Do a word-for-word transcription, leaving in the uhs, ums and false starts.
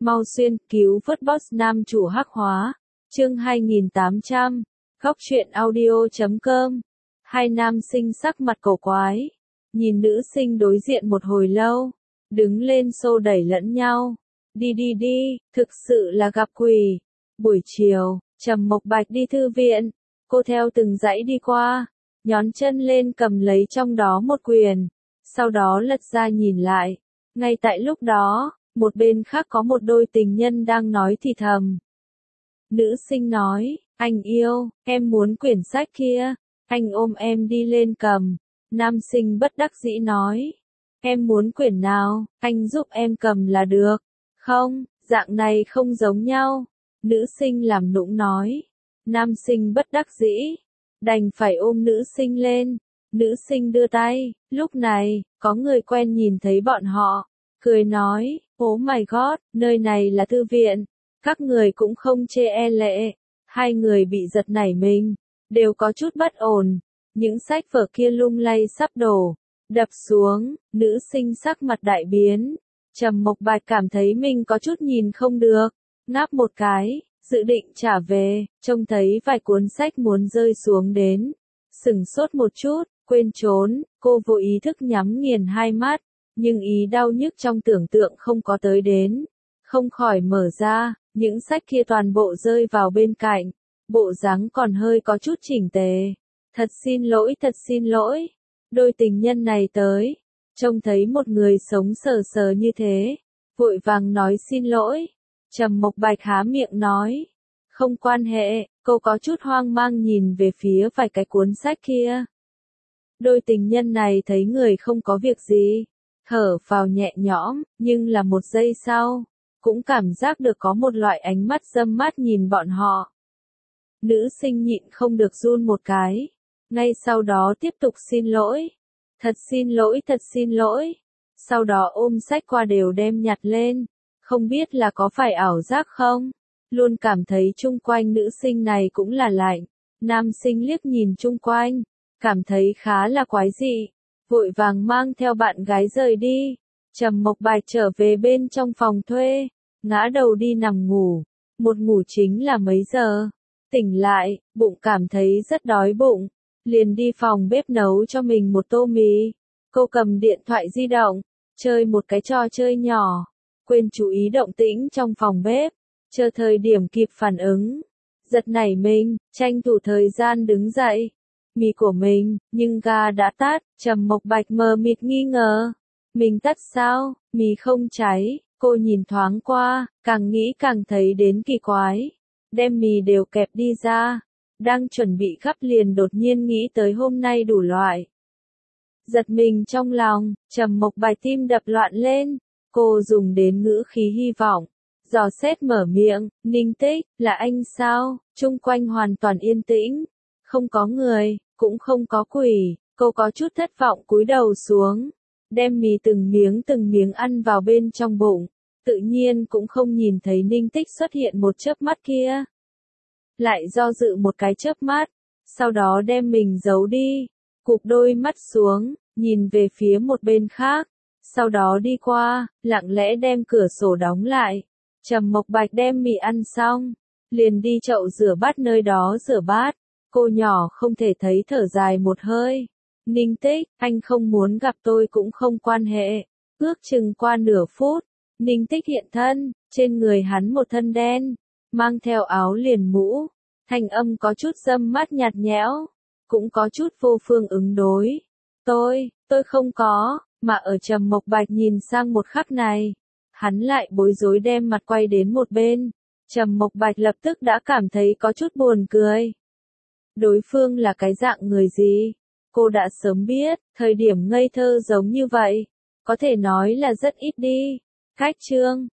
Mau xuyên, cứu vớt boss nam chủ hắc hóa. Chương hai nghìn tám trăm. Góc truyện audio chấm com. Hai nam sinh sắc mặt cổ quái. Nhìn nữ sinh đối diện một hồi lâu. Đứng lên xô đẩy lẫn nhau. Đi đi đi, thực sự là gặp quỷ. Buổi chiều, Trầm Mộc Bạch đi thư viện. Cô theo từng dãy đi qua. Nhón chân lên cầm lấy trong đó một quyển. Sau đó lật ra nhìn lại. Ngay tại lúc đó, một bên khác có một đôi tình nhân đang nói thì thầm. Nữ sinh nói, anh yêu, em muốn quyển sách kia. Anh ôm em đi lên cầm. Nam sinh bất đắc dĩ nói. Em muốn quyển nào, anh giúp em cầm là được. Không, dạng này không giống nhau. Nữ sinh làm nũng nói. Nam sinh bất đắc dĩ. Đành phải ôm nữ sinh lên. Nữ sinh đưa tay. Lúc này, có người quen nhìn thấy bọn họ. Cười nói, oh my god, nơi này là thư viện. Các người cũng không chê e lệ. Hai người bị giật nảy mình. Đều có chút bất ổn. Những sách vở kia lung lay sắp đổ. Đập xuống, nữ sinh sắc mặt đại biến. Trầm Mộc Bạch cảm thấy mình có chút nhìn không được. Ngáp một cái, dự định trả về, trông thấy vài cuốn sách muốn rơi xuống đến. Sửng sốt một chút, quên trốn, cô vô ý thức nhắm nghiền hai mắt. Nhưng ý đau nhức trong tưởng tượng không có tới đến. Không khỏi mở ra, những sách kia toàn bộ rơi vào bên cạnh. Bộ dáng còn hơi có chút chỉnh tề. Thật xin lỗi, thật xin lỗi. Đôi tình nhân này tới. Trông thấy một người sống sờ sờ như thế. Vội vàng nói xin lỗi. Trầm Mộc Bạch há miệng nói. Không quan hệ, cô có chút hoang mang nhìn về phía vài cái cuốn sách kia. Đôi tình nhân này thấy người không có việc gì. Thở vào nhẹ nhõm, nhưng là một giây sau. Cũng cảm giác được có một loại ánh mắt dâm mát nhìn bọn họ. Nữ sinh nhịn không được run một cái. Ngay sau đó tiếp tục xin lỗi. Thật xin lỗi, thật xin lỗi. Sau đó ôm sách qua đều đem nhặt lên. Không biết là có phải ảo giác không? Luôn cảm thấy chung quanh nữ sinh này cũng là lạnh. Nam sinh liếc nhìn chung quanh. Cảm thấy khá là quái dị. Vội vàng mang theo bạn gái rời đi. Trầm Mộc Bạch trở về bên trong phòng thuê. Ngã đầu đi nằm ngủ. Một ngủ chính là mấy giờ. Tỉnh lại, bụng cảm thấy rất đói bụng. Liền đi phòng bếp nấu cho mình một tô mì. Cô cầm điện thoại di động. Chơi một cái trò chơi nhỏ. Quên chú ý động tĩnh trong phòng bếp. Chờ thời điểm kịp phản ứng. Giật nảy mình, tranh thủ thời gian đứng dậy. Mì của mình, nhưng ga đã tắt. Trầm Mộc Bạch mờ mịt nghi ngờ. Mình tắt sao, mì không cháy. Cô nhìn thoáng qua, càng nghĩ càng thấy đến kỳ quái. Đem mì đều kẹp đi ra. Đang chuẩn bị gắp liền đột nhiên nghĩ tới hôm nay đủ loại. Giật mình trong lòng, Trầm Mộc Bạch tim đập loạn lên. Cô dùng đến ngữ khí hy vọng. Dò xét mở miệng, Ninh Tích, là anh sao? Chung quanh hoàn toàn yên tĩnh. Không có người, cũng không có quỷ. Cô có chút thất vọng cúi đầu xuống. Đem mì từng miếng từng miếng ăn vào bên trong bụng. Tự nhiên cũng không nhìn thấy Ninh Tích xuất hiện một chớp mắt kia. Lại do dự một cái chớp mắt. Sau đó đem mình giấu đi. Cụp đôi mắt xuống, nhìn về phía một bên khác. Sau đó đi qua, lặng lẽ đem cửa sổ đóng lại. Trầm Mộc Bạch đem mì ăn xong. Liền đi chậu rửa bát nơi đó rửa bát. Cô nhỏ không thể thấy thở dài một hơi. Ninh Tích, anh không muốn gặp tôi cũng không quan hệ. Ước chừng qua nửa phút. Ninh Tích hiện thân, trên người hắn một thân đen. Mang theo áo liền mũ. Thanh âm có chút dâm mát nhạt nhẽo. Cũng có chút vô phương ứng đối. Tôi, tôi không có. Mà ở Trầm Mộc Bạch nhìn sang một khắc này. Hắn lại bối rối đem mặt quay đến một bên. Trầm Mộc Bạch lập tức đã cảm thấy có chút buồn cười. Đối phương là cái dạng người gì? Cô đã sớm biết, thời điểm ngây thơ giống như vậy. Có thể nói là rất ít đi. Cách chương,